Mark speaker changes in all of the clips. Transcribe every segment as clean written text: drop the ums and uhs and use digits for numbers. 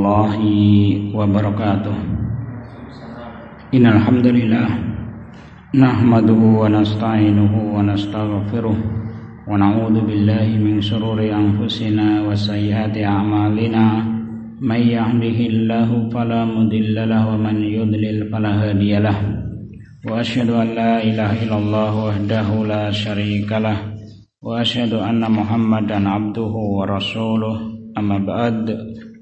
Speaker 1: warahmatullahi wabarakatuh. Innal hamdalillah nahmaduhu wa nasta'inuhu wa nastaghfiruh wa na'udzu billahi min shururi anfusina wa sayyiati a'malina. May yahdihillahu fala mudilla lahu wa man yudlil fala hadiyalah. Wa asyhadu an la ilaha illallah wahdahu la syarikalah wa asyhadu anna Muhammadan abduhu wa rasuluh. Amma ba'd.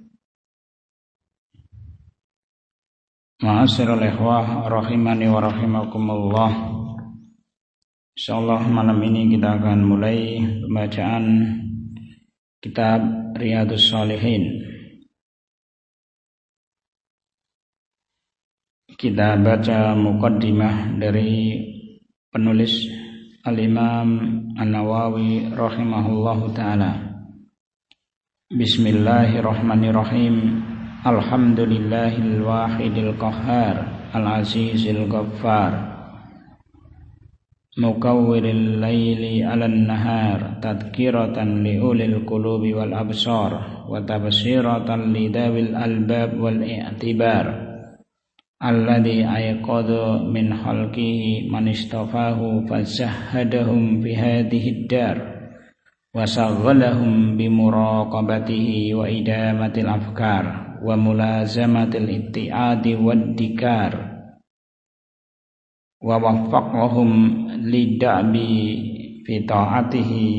Speaker 1: Ma'asyiral ikhwah rahimani wa rahimakumullah. Insyaallah malam ini kita akan mulai pembacaan kitab Riyadhus Shalihin. Kita baca muqaddimah dari penulis Al-Imam An-Nawawi rahimahullahu ta'ala. Bismillahirrahmanirrahim. Alhamdulillahil wahidil qahhar al-azizil ghaffar mukawwiril laili 'alan nahar tadhkiratan liulil qulubi wal absar wa tabsiratan lidawil albab wal i'tibar alladhi ayqadha min khalqihi man istafahu fazahhadahum fi hadhihi ad-dar wa saghalahum bi muraqabatihi wa idamatil afkar wa mulazamatil itti'adi wad dikar wa waffaqahum lida'bi fi ta'atihi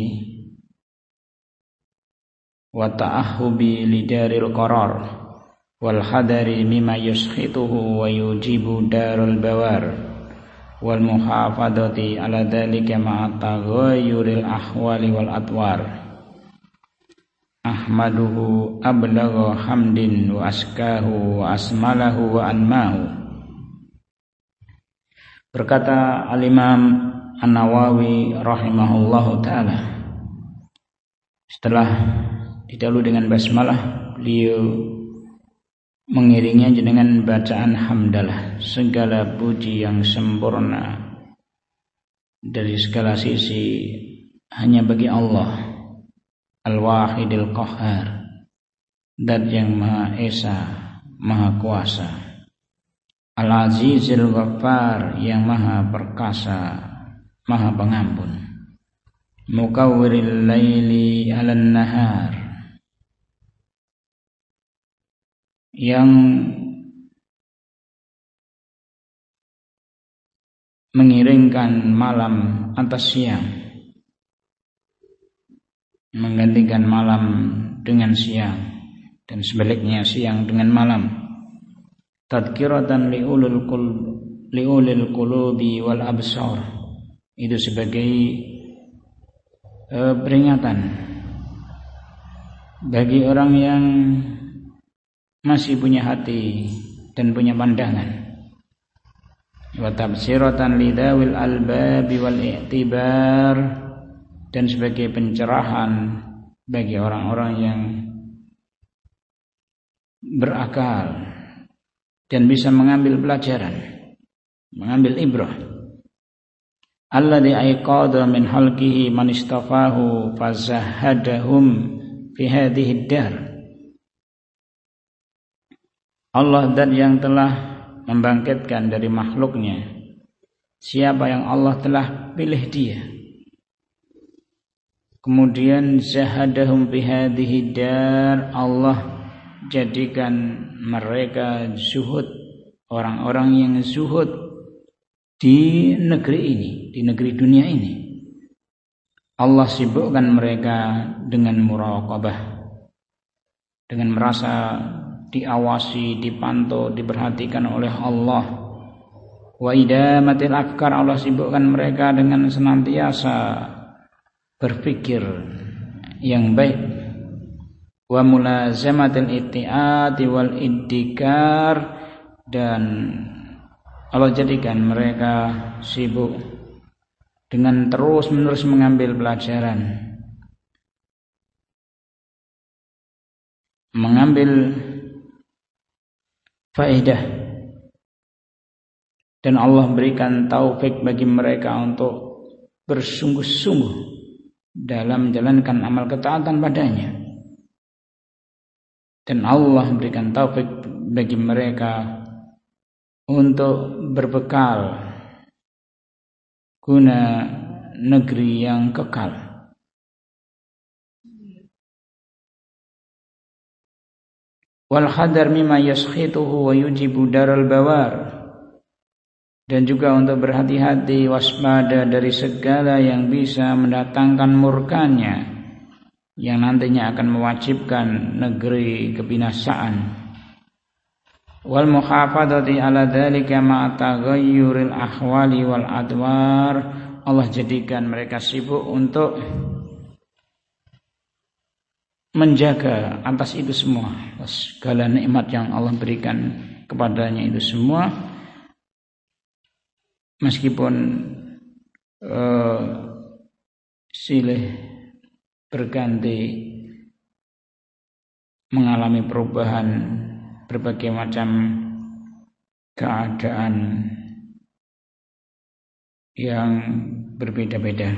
Speaker 1: wa ta'ahhubi lidaril qarar wal hadari mimma yuskhituhu wa yujibu darul bawar wal muhafadati ala dhalika ma'a taghayyuril ahwali wal atwar. Ahmaduhu ablagha hamdin wa askahu wa asmalahu wa anmahu. Berkata Al-Imam An-Nawawi rahimahullahu ta'ala, setelah didahului dengan basmalah, beliau mengiringnya dengan bacaan hamdalah. Segala puji yang sempurna dari segala sisi hanya bagi Allah Al-Wahidil Qahhar, Zat yang Maha Esa, Maha Kuasa, Al-Azizil Ghaffar, yang Maha Perkasa, Maha Pengampun, Mukawwiril laili 'alan nahar, yang mengiringkan malam atas siang, menggantikan malam dengan siang, dan sebaliknya siang dengan malam. Tadhkiratan liulil qulubi wal absar, itu sebagai peringatan bagi orang yang masih punya hati dan punya pandangan. Wa tabsiratan lidawil albabi wal i'tibar, dan sebagai pencerahan bagi orang-orang yang berakal dan bisa mengambil pelajaran, mengambil ibrah. Alladzi ayqadha min halqihi man istafahu fazahhadahum fi hadhihi ad-dar. Allah dan yang telah membangkitkan dari makhluknya siapa yang Allah telah pilih dia, kemudian zahadahum bihadhihi dar, Allah jadikan mereka zuhud, orang-orang yang zuhud di negeri ini, di negeri dunia ini. Allah sibukkan mereka dengan muraqabah, dengan merasa diawasi, dipantau, diperhatikan oleh Allah. Wa idamatil afkar, Allah sibukkan mereka dengan senantiasa berpikir yang baik. Wa mulazamatil itti'ati wal iddikar, dan Allah jadikan mereka sibuk dengan terus-menerus mengambil pelajaran, mengambil faedah, dan Allah berikan taufik bagi mereka untuk bersungguh-sungguh dalam menjalankan amal ketaatan padanya. Dan Allah memberikan taufik bagi mereka untuk berbekal guna negeri yang kekal. Wal hadar mimma yaskhituhu wa yujibu daral bawar, dan juga untuk berhati-hati, waspada dari segala yang bisa mendatangkan murkanya, yang nantinya akan mewajibkan negeri kebinasaan. Wal muhafadzati ala dzalika ma taghayyuril ahwali wal adwar, Allah jadikan mereka sibuk untuk menjaga atas itu semua, segala nikmat yang Allah berikan kepadanya itu semua, meskipun silih berganti mengalami perubahan berbagai macam keadaan yang berbeda-beda.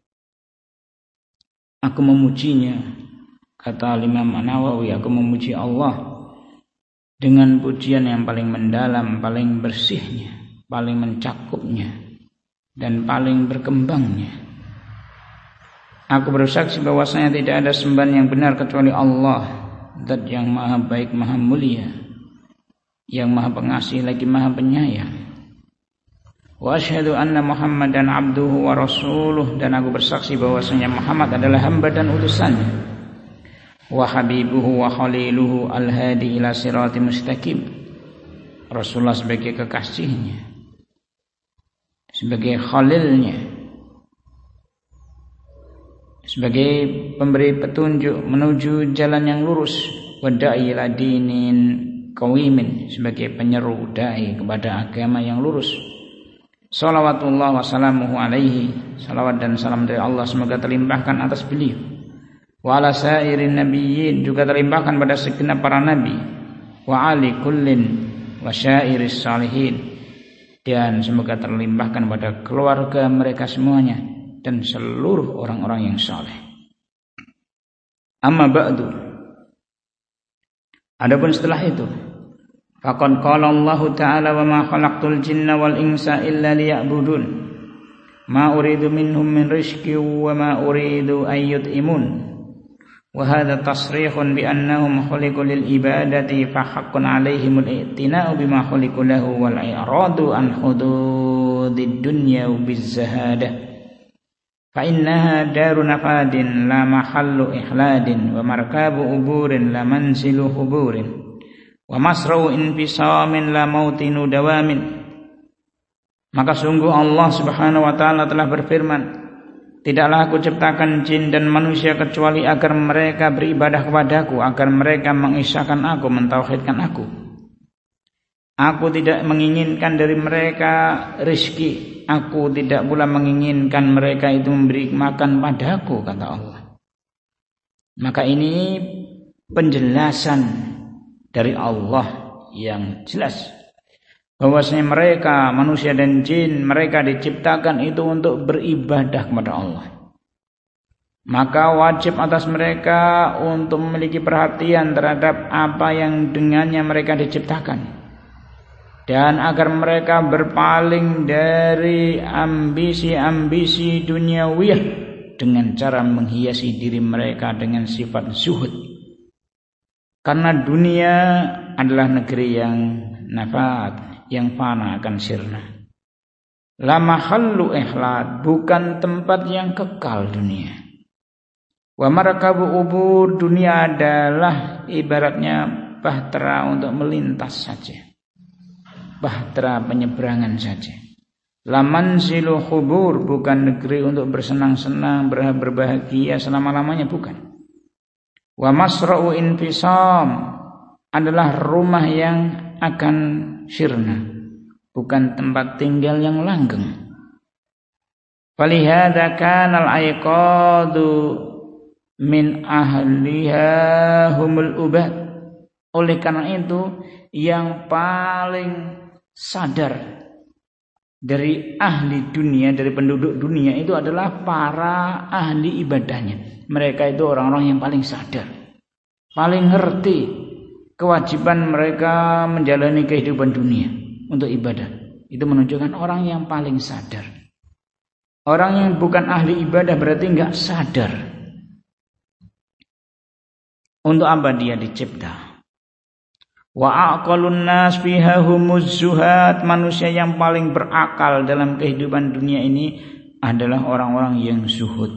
Speaker 1: Aku memujinya, kata Imam An-Nawawi, aku memuji Allah dengan pujian yang paling mendalam, paling bersihnya, paling mencakupnya, dan paling berkembangnya. Aku bersaksi bahwasanya tidak ada sembahan yang benar kecuali Allah, Zat yang maha baik, maha mulia, yang maha pengasih lagi maha penyayang. Wa asyhadu anna Muhammadan abduhu wa rasuluh, dan aku bersaksi bahwasanya Muhammad adalah hamba dan utusannya. Wa habibuhu wa khaliluhu al-hadi ila sirati mustaqim, Rasulullah sebagai kekasihnya, sebagai khalilnya, sebagai pemberi petunjuk menuju jalan yang lurus, wa da'i ila dinin qawimin, sebagai penyeru dai kepada agama yang lurus. Shalawatullah wa salamuhu alaihi, salawat dan salam dari Allah semoga terlimpahkan atas beliau. Wa ala sairin nabiyyin, juga terlimpahkan pada segenap para nabi. Wa ali kullin wa syairis salihin, dan semoga terlimpahkan pada keluarga mereka semuanya dan seluruh orang-orang yang saleh. Amma ba'du, adapun setelah itu, faqad qala Allah Ta'ala wa ma khalaqtul jinna wal insa illa liya'budun ma uridu minhum min rizqin wa ma uridu an yut'imun, wa hadha tasrihun bi annahum khuliqu lil ibadati fa haqqun 'alaihimul i'tina'u bima khuliqu lahu wal i'radu an hududid dunya biz zahadah. Fa innaha daru nafadin la mahallu ihladin, wa markabu uburin la manzilu huburin, wa masra'u infisamin la mautinu dawamin. Maka sungguh Allah Subhanahu wa ta'ala telah berfirman, tidaklah aku ciptakan jin dan manusia kecuali agar mereka beribadah kepadaku, agar mereka mengisahkan aku, mentauhidkan aku. Aku tidak menginginkan dari mereka rezeki, aku tidak pula menginginkan mereka itu memberi makan padaku, kata Allah. Maka ini penjelasan dari Allah yang jelas bahwasanya mereka, manusia dan jin, mereka diciptakan itu untuk beribadah kepada Allah. Maka wajib atas mereka untuk memiliki perhatian terhadap apa yang dengannya mereka diciptakan, dan agar mereka berpaling dari ambisi-ambisi duniawiyah dengan cara menghiasi diri mereka dengan sifat zuhud. Karena dunia adalah negeri yang nafat, yang fana, akan sirna. La mahallu ihlad, bukan tempat yang kekal dunia. Wa markabu ubur, dunia adalah ibaratnya bahtera untuk melintas saja, bahtera penyeberangan saja. La manzilu hubur, bukan negeri untuk bersenang-senang, berbahagia selama-lamanya, bukan. Wa masra'u infisam, adalah rumah yang akan sirna, bukan tempat tinggal yang langgeng. Falihada kanal aiqadu min ahliha humul ubad, oleh karena itu yang paling sadar dari ahli dunia, dari penduduk dunia itu adalah para ahli ibadahnya. Mereka itu orang-orang yang paling sadar, paling ngerti kewajiban mereka menjalani kehidupan dunia untuk ibadah. Itu menunjukkan orang yang paling sadar. Orang yang bukan ahli ibadah berarti enggak sadar untuk apa dia dicipta. Wa aqalun nas fiha humuz zuhad, manusia yang paling berakal dalam kehidupan dunia ini adalah orang-orang yang zuhud.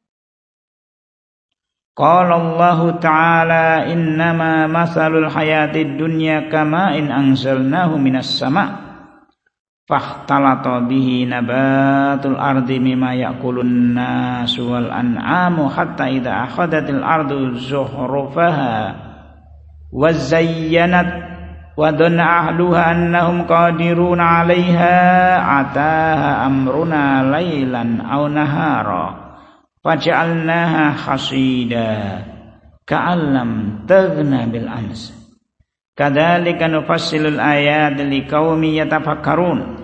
Speaker 1: Qala Allah Ta'ala innama masalul hayatid dunya kama'in anzalnahu minas sama' fahtalata bihi nabatul ardi mimma ya'kulun nasu wal an'amu hatta idza akhadatil ardu zuhrufaha wa zayyanat wa dhanna ahluha annahum qadiruna 'alaiha ataha amruna lailan aw nahara faj'alnaha hasida ka'allam taghna bil ams kadzalika nufassilul ayati liqaumin yatafakkarun.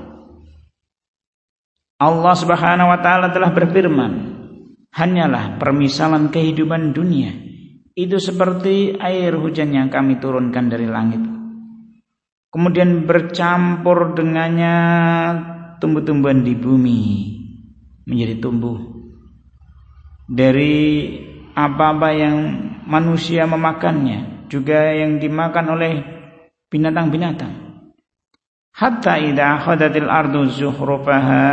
Speaker 1: Allah Subhanahu wa taala telah berfirman, hanyalah permisalan kehidupan dunia itu seperti air hujan yang kami turunkan dari langit. Kemudian bercampur dengannya tumbuh-tumbuhan di bumi menjadi tumbuh dari apa-apa yang manusia memakannya, juga yang dimakan oleh binatang-binatang. Hatta idza akhadatil ardu zuhrufaha,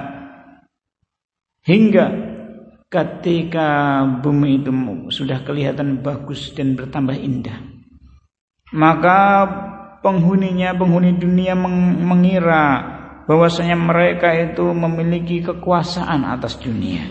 Speaker 1: hingga ketika bumi itu sudah kelihatan bagus dan bertambah indah, maka penghuni dunia mengira bahwasanya mereka itu memiliki kekuasaan atas dunia.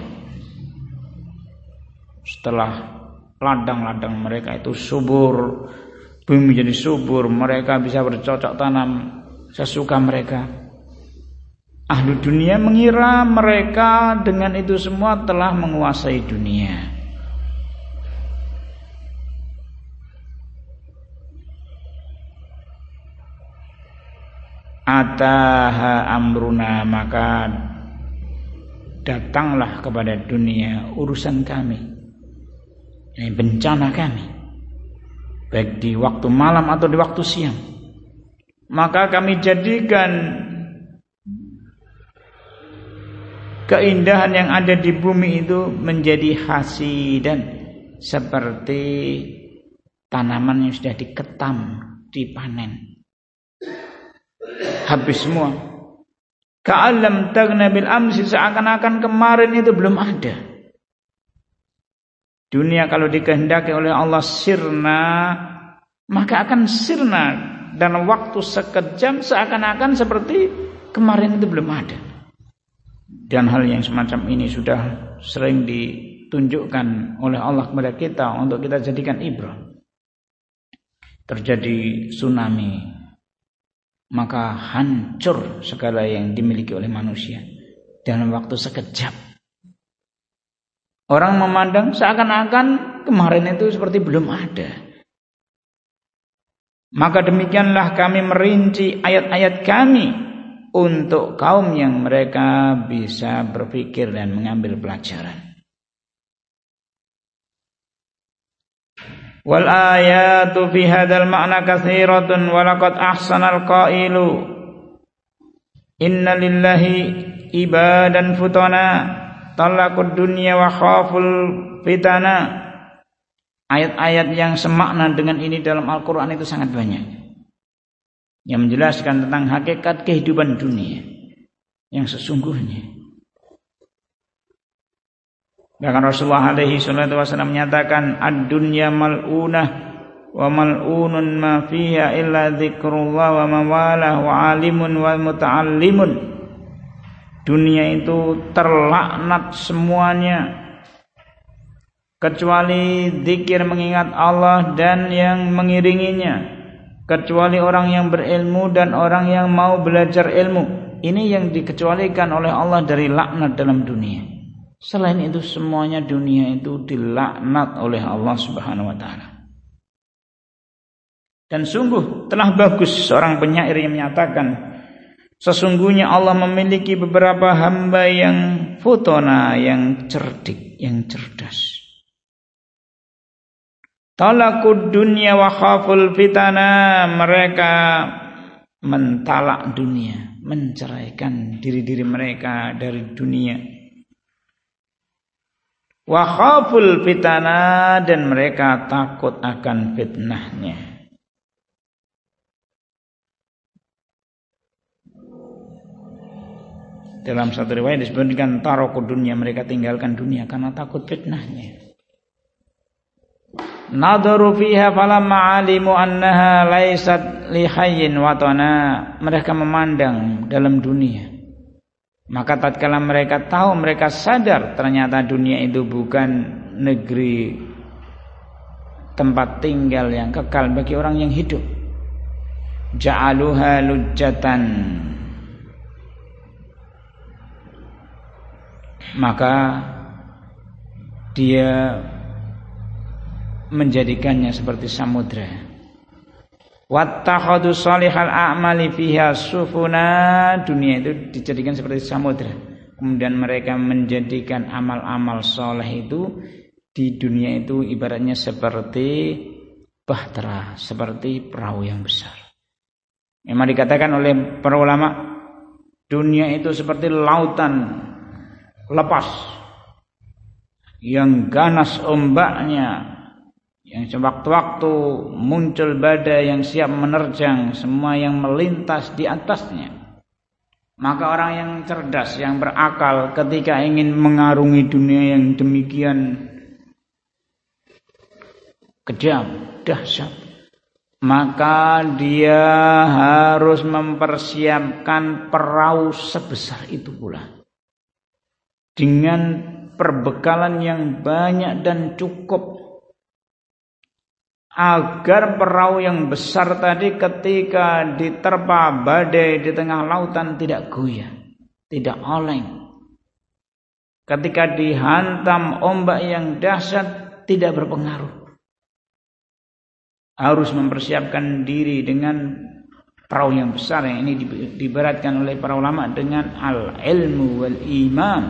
Speaker 1: Setelah ladang-ladang mereka itu subur, bumi menjadi subur, mereka bisa bercocok tanam sesuka mereka. Ahli dunia mengira mereka dengan itu semua telah menguasai dunia. Ataha amruna, maka datanglah kepada dunia urusan kami, ini bencana kami, baik di waktu malam atau di waktu siang. Maka kami jadikan keindahan yang ada di bumi itu menjadi hasidan, seperti tanaman yang sudah diketam, dipanen, habis semua. Ka'alam taghna bil amsi, seakan-akan kemarin itu belum ada. Dunia kalau dikehendaki oleh Allah sirna, maka akan sirna dalam waktu sekejap, seakan-akan seperti kemarin itu belum ada. Dan hal yang semacam ini sudah sering ditunjukkan oleh Allah kepada kita untuk kita jadikan ibrah. Terjadi tsunami, maka hancur segala yang dimiliki oleh manusia dalam waktu sekejap. Orang memandang seakan-akan kemarin itu seperti belum ada. Maka demikianlah kami merinci ayat-ayat kami untuk kaum yang mereka bisa berpikir dan mengambil pelajaran. Wal ayatu fi hadzal ma'na katsiratun wa laqad ahsanal qailu inna lillahi ibadan futana talaqud dunya wa khaful fitana. Ayat-ayat yang semakna dengan ini dalam Al-Quran itu sangat banyak, yang menjelaskan tentang hakikat kehidupan dunia yang sesungguhnya. Bahkan Rasulullah alaihi salatu wasallam menyatakan, ad-dunya mal'unah wa mal'unun ma fiha illa dzikrullah wa mawalah wa alimun wa muta'allimun. Dunia itu terlaknat semuanya kecuali zikir mengingat Allah dan yang mengiringinya, kecuali orang yang berilmu dan orang yang mau belajar ilmu. Ini yang dikecualikan oleh Allah dari laknat dalam dunia. Selain itu semuanya dunia itu dilaknat oleh Allah Subhanahu wa taala. Dan sungguh telah bagus seorang penyair yang menyatakan, sesungguhnya Allah memiliki beberapa hamba yang futona, yang cerdik, yang cerdas. Talakud dunya wa khaful fitana, mereka mentalak dunia, menceraikan diri-diri mereka dari dunia. Wa khaful fitana, dan mereka takut akan fitnahnya. Dalam satu riwayat disebutkan tarakud dunya, mereka tinggalkan dunia karena takut fitnahnya. Nadaru fiha falamma alimu annaha laysat li hayyin watana, mereka memandang dalam dunia. Maka tatkala mereka tahu, mereka sadar ternyata dunia itu bukan negeri tempat tinggal yang kekal bagi orang yang hidup. Ja'aluha lujjatan, maka dia menjadikannya seperti samudra. Wattakhadhu salihal a'mali fiha sufuna, dunia itu dijadikan seperti samudra. Kemudian mereka menjadikan amal-amal soleh itu di dunia itu ibaratnya seperti bahtera, seperti perahu yang besar. Memang dikatakan oleh para ulama, dunia itu seperti lautan lepas yang ganas ombaknya, yang sewaktu-waktu muncul badai yang siap menerjang semua yang melintas di atasnya. Maka orang yang cerdas, yang berakal, ketika ingin mengarungi dunia yang demikian kejam, dahsyat, maka dia harus mempersiapkan perahu sebesar itu pula, dengan perbekalan yang banyak dan cukup, agar perahu yang besar tadi ketika diterpa badai di tengah lautan tidak goyah, tidak oleng. Ketika dihantam ombak yang dahsyat tidak berpengaruh. Harus mempersiapkan diri dengan perahu yang besar, yang ini diibaratkan oleh para ulama dengan al-ilmu wal iman,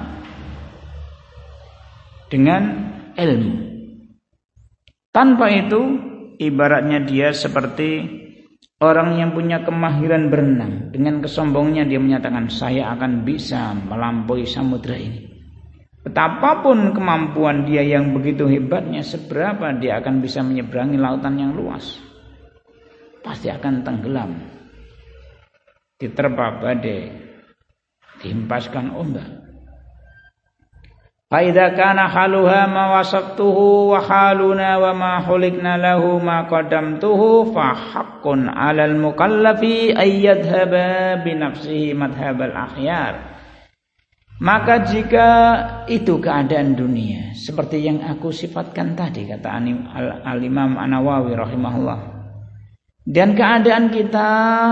Speaker 1: dengan ilmu. Tanpa itu ibaratnya dia seperti orang yang punya kemahiran berenang. Dengan kesombongannya dia menyatakan, saya akan bisa melampaui samudra ini. Betapapun kemampuan dia yang begitu hebatnya, seberapa dia akan bisa menyeberangi lautan yang luas, pasti akan tenggelam, diterpa badai, dihempaskan ombak. Faidza kana haluha ma wasaftuhu wa haluna wa ma khuliqna lahu ma qaddamtuhu fa haqqun 'alal mukallafi ay yadhhaba bi nafsihi madhhabal akhyar. Maka jika itu keadaan dunia seperti yang aku sifatkan tadi, kata Al-Imam An-Nawawi rahimahullah, dan keadaan kita,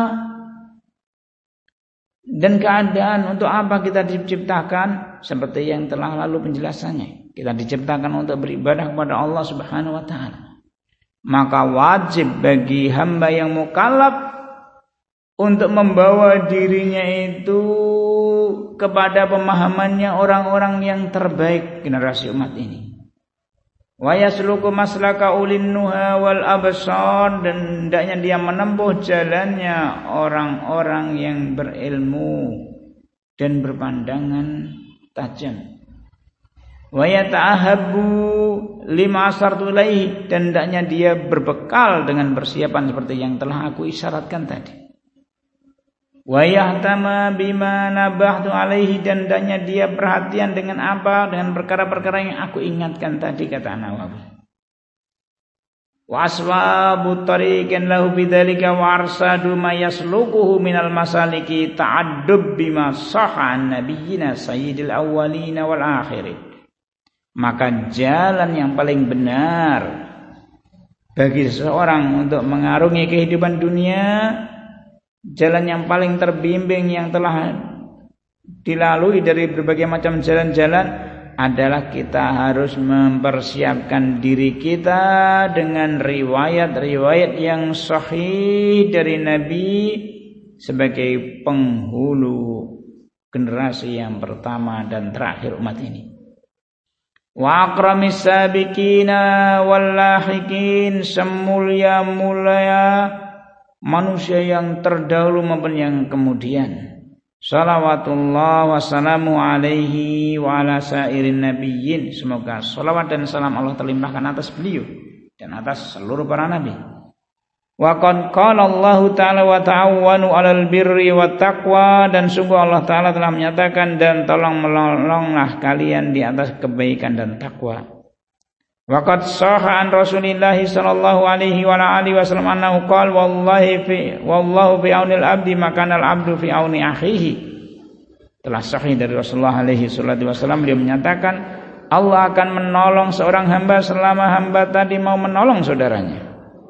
Speaker 1: dan keadaan untuk apa kita diciptakan, seperti yang telah lalu penjelasannya. Kita diciptakan untuk beribadah kepada Allah Subhanahu wa taala. Maka wajib bagi hamba yang mukallaf untuk membawa dirinya itu kepada pemahamannya orang-orang yang terbaik generasi umat ini. Wa yasluku maslaka ulin nuha wal absar, dan hendaknya dia menempuh jalannya orang-orang yang berilmu dan berpandangan tajam. Wa yata'ahabbu lima asartu ilaihi, dan hendaknya dia berbekal dengan persiapan seperti yang telah aku isyaratkan tadi. Wa yahtama bima nabahtu alaihi, dan hendaknya dia perhatian dengan apa, dengan perkara-perkara yang aku ingatkan tadi, kata Nawawi. Wa aswabu tariqan lahu bidzalika wa arsadu ma yasluquhu minal masaliki ta'addub bima sahha an nabiyina sayyidil awwalin wal akhirin. Maka jalan yang paling benar bagi seseorang untuk mengarungi kehidupan dunia, jalan yang paling terbimbing yang telah dilalui dari berbagai macam jalan-jalan, adalah kita harus mempersiapkan diri kita dengan riwayat-riwayat yang sahih dari Nabi sebagai penghulu generasi yang pertama dan terakhir umat ini. Wa akramis sabiqina wal lahiqin, semulia-mulia manusia yang terdahulu maupun yang kemudian. Salawatullah wassalamu alaihi wa ala sairin nabiyyin. Semoga salawat dan salam Allah terlimpahkan atas beliau dan atas seluruh para nabi. Wa qad qala Allah ta'ala wa ta'awwanu 'alal birri wat taqwa, dan sungguh Allah Ta'ala telah menyatakan dan tolong menolonglah kalian di atas kebaikan dan takwa. Wa qad sahha an Rasulillah sallallahu alaihi wa alihi wasallam annahu qala wallahu fi aunil abdi makanal abdu fi auni akhihi. Telah sahih dari Rasulullah alaihi salatu wasallam, beliau menyatakan Allah akan menolong seorang hamba selama hamba tadi mau menolong saudaranya.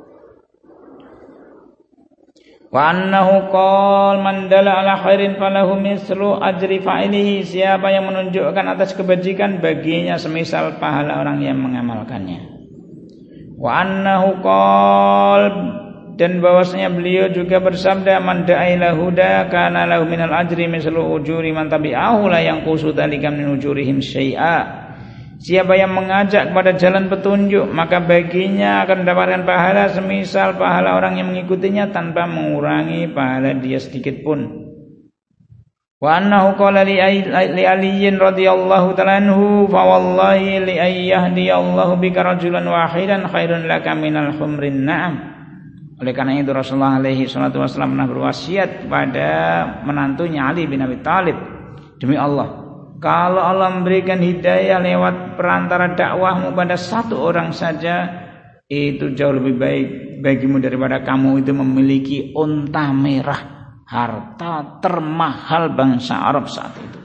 Speaker 1: Wa annahu qala man dalla ala khairin falahu mislu ajri fa'ilihi, siapa yang menunjukkan atas kebajikan baginya semisal pahala orang yang mengamalkannya. Wa annahu qala, dan bahwasanya beliau juga bersabda man da'a ila huda kana lahu minal ajri mislu ujuri man tabi'ahu la yanqusu dzalika min ujurihim syai'a. Siapa yang mengajak kepada jalan petunjuk, maka baginya akan mendapatkan pahala semisal pahala orang yang mengikutinya tanpa mengurangi pahala dia sedikit pun. Wa annahu qala li Aliyin radhiyallahu ta'ala anhu fa wallahi li ayyahdiallahu bika rajulan wahidan khairun laka minal humrin na'am. Oleh karena itu Rasulullah alaihi salatu wasallam pernah berwasiat kepada menantunya Ali bin Abi Thalib, demi Allah, kalau Allah memberikan hidayah lewat perantara dakwahmu pada satu orang saja, itu jauh lebih baik bagimu daripada kamu itu memiliki unta merah, harta termahal bangsa Arab saat itu.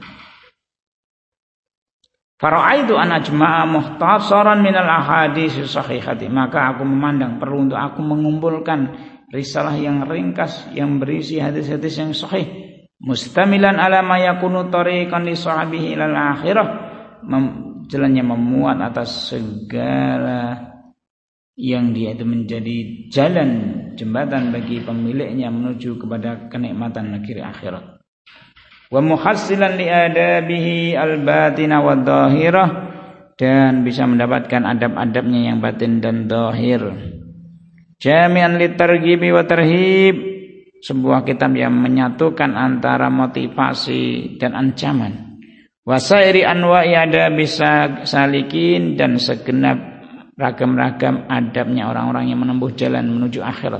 Speaker 1: Fara'aitu an ajma'a muhtasaran minal ahadits sahihati, maka aku memandang perlu untuk aku mengumpulkan risalah yang ringkas yang berisi hadis-hadis yang sahih, mustamilan ala ma yakunu tariqan li sahabihi ilal akhirah, jalannya memuat atas segala yang dia itu menjadi jalan jembatan bagi pemiliknya menuju kepada kenikmatan negeri akhirat. Wa muhassilan li adabihi al-batina wa dhahirah, dan bisa mendapatkan adab-adabnya yang batin dan zahir. Jami'an li targhibi wa tarhib, sebuah kitab yang menyatukan antara motivasi dan ancaman. Wasairi anwa'i adabis salikin, dan segenap ragam-ragam adabnya orang-orang yang menempuh jalan menuju akhirat.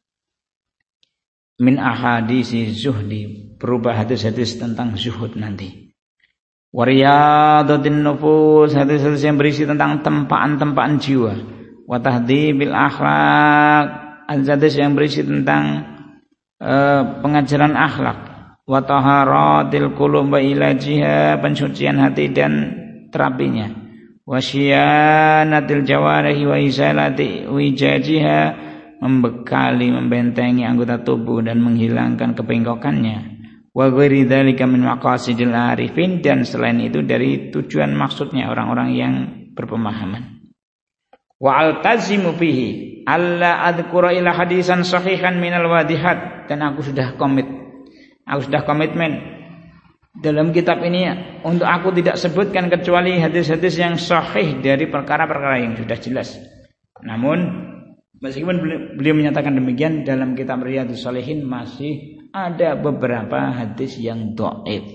Speaker 1: Min ahadisi zuhdi, berubah hadis-hadis tentang zuhud nanti. Wariyadatin nufus, hadis-hadis yang berisi tentang tempaan-tempaan jiwa. Wa tahdzibil akhlaq, hadis yang berisi tentang pengajaran akhlak. Wa taharatil qulub wa ilajiha, pensucian hati dan terapinya. Wa syiyanatil jawarih wa izalati wijajiha, membekali membentengi anggota tubuh dan menghilangkan kebengkokannya. Wa ghairi dzalika min maqasidil arifin, dan selain itu dari tujuan maksudnya orang-orang yang berpemahaman. Wa altazimu bihi alla adhkura ila hadisan sahihan minal wadihat, dan aku sudah komitmen dalam kitab ini untuk aku tidak sebutkan kecuali hadis-hadis yang sahih dari perkara-perkara yang sudah jelas. Namun meskipun beliau menyatakan demikian, dalam kitab Riyadhus Shalihin masih ada beberapa hadis yang dhaif.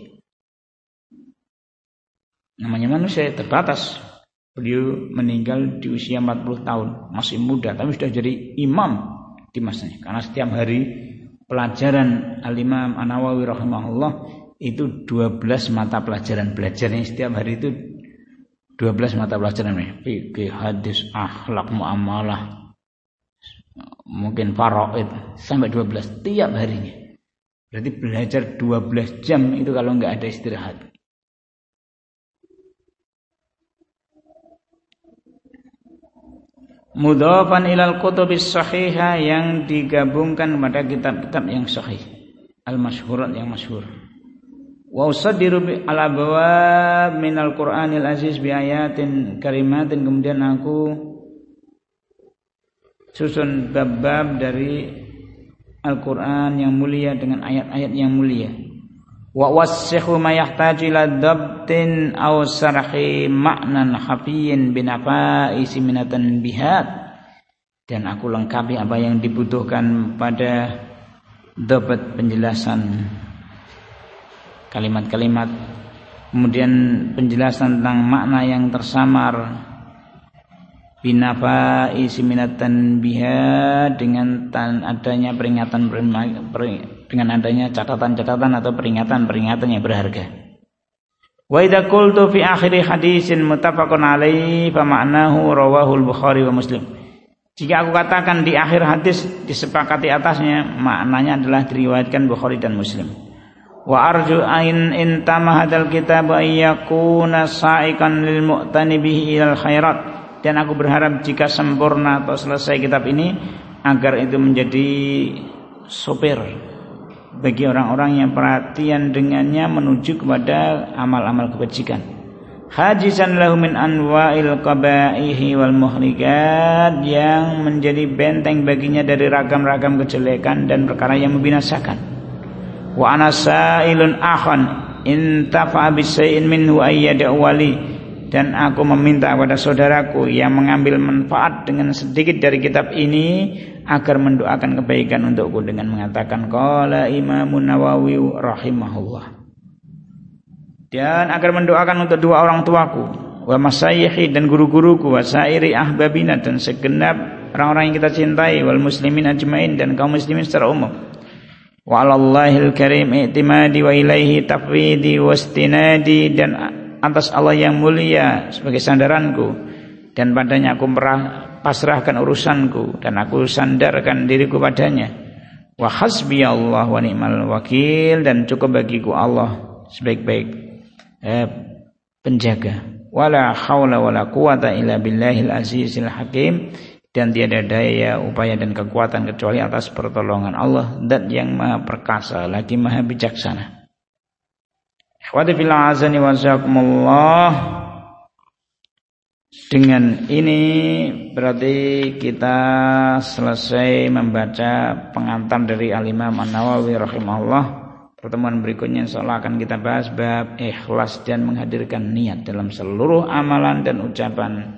Speaker 1: Namanya manusia terbatas. Beliau meninggal di usia 40 tahun, masih muda, tapi sudah jadi imam di masanya. Karena setiap hari pelajaran Al-Imam An-Nawawi rahimahullah itu 12 mata pelajaran. Belajarnya setiap hari itu 12 mata pelajaran. Fikih, hadis, akhlak, muamalah, mungkin faraid, sampai 12 tiap harinya. Berarti belajar 12 jam itu kalau enggak ada istirahat. Mudhafan ilal kutubis sahihah, yang digabungkan pada kitab-kitab yang sahih, al-masyhurat yang masyhur. Wa usaddiru ala bawab minal Qur'anil aziz bi ayatin karimatin, kemudian aku susun bab-bab dari Al-Qur'an yang mulia dengan ayat-ayat yang mulia. Wa wassihu ma yahtaju ila dabtin aw sarhi ma'nan khafiyyin binafa'is minatan bihat. Dan aku lengkapi apa yang dibutuhkan pada dapat penjelasan kalimat-kalimat, kemudian penjelasan tentang makna yang tersamar, binafa'is minatan bihat, dengan adanya peringatan, dengan adanya catatan-catatan atau peringatan-peringatan yang berharga. Wa idza qultu fi akhir hadisin muttafaqun alaihi fa ma'nahu rawahu al-Bukhari wa Muslim. Jika aku katakan di akhir hadis disepakati atasnya, maknanya adalah diriwayatkan Bukhari dan Muslim. Wa arju ain intama hadzal kitab ay yakuna sa'ikan lil mu'tani bihi ilal khairat. Dan aku berharap jika sempurna atau selesai kitab ini, agar itu menjadi sopir bagi orang-orang yang perhatian dengannya menuju kepada amal-amal kebajikan. Hajizan lahu min anwa'il qaba'ihi wal muhlikat, yang menjadi benteng baginya dari ragam-ragam kejelekan dan perkara yang membinasakan. Wa ana sa'ilun akhan intafa'a bisyai'in minhu ayyada'u wali. Dan aku meminta kepada saudaraku yang mengambil manfaat dengan sedikit dari kitab ini agar mendoakan kebaikan untukku dengan mengatakan qala Imamun Nawawi rahimahullah. Dan agar mendoakan untuk dua orang tuaku, wa masyayikhi, dan guru-guruku, wa sairi ahbabina, dan segenap orang-orang yang kita cintai, wal muslimin ajmain, dan kaum muslimin secara umum. Wa 'alallahil karim i'timadi wa ilaihi tafwidi wastinadi, dan atas Allah yang mulia sebagai sandaranku, dan padanya aku pasrahkan urusanku, dan aku sandarkan diriku padanya. Wa hasbiyallah wa ni'mal wakil, dan cukup bagiku Allah sebaik-baik penjaga. Wala haula wala quwata illa billahil azizil hakim, dan tiada daya, upaya dan kekuatan kecuali atas pertolongan Allah, zat yang maha perkasa lagi maha bijaksana. Ikhwati fillah azani wa jazakumullah. Dengan ini berarti kita selesai membaca pengantar dari Al-Imam An-Nawawi rahimahullah. Pertemuan berikutnya insyaallah akan kita bahas bab ikhlas dan menghadirkan niat dalam seluruh amalan dan ucapan.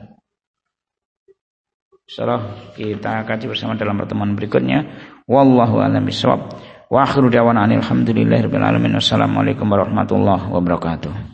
Speaker 1: Insyaallah kita kaji bersama dalam pertemuan berikutnya. Wallahu a'lam bishawab. Wa akhiru da'wana alhamdulillahirabbil alamin. Wassalamualaikum warahmatullahi wabarakatuh.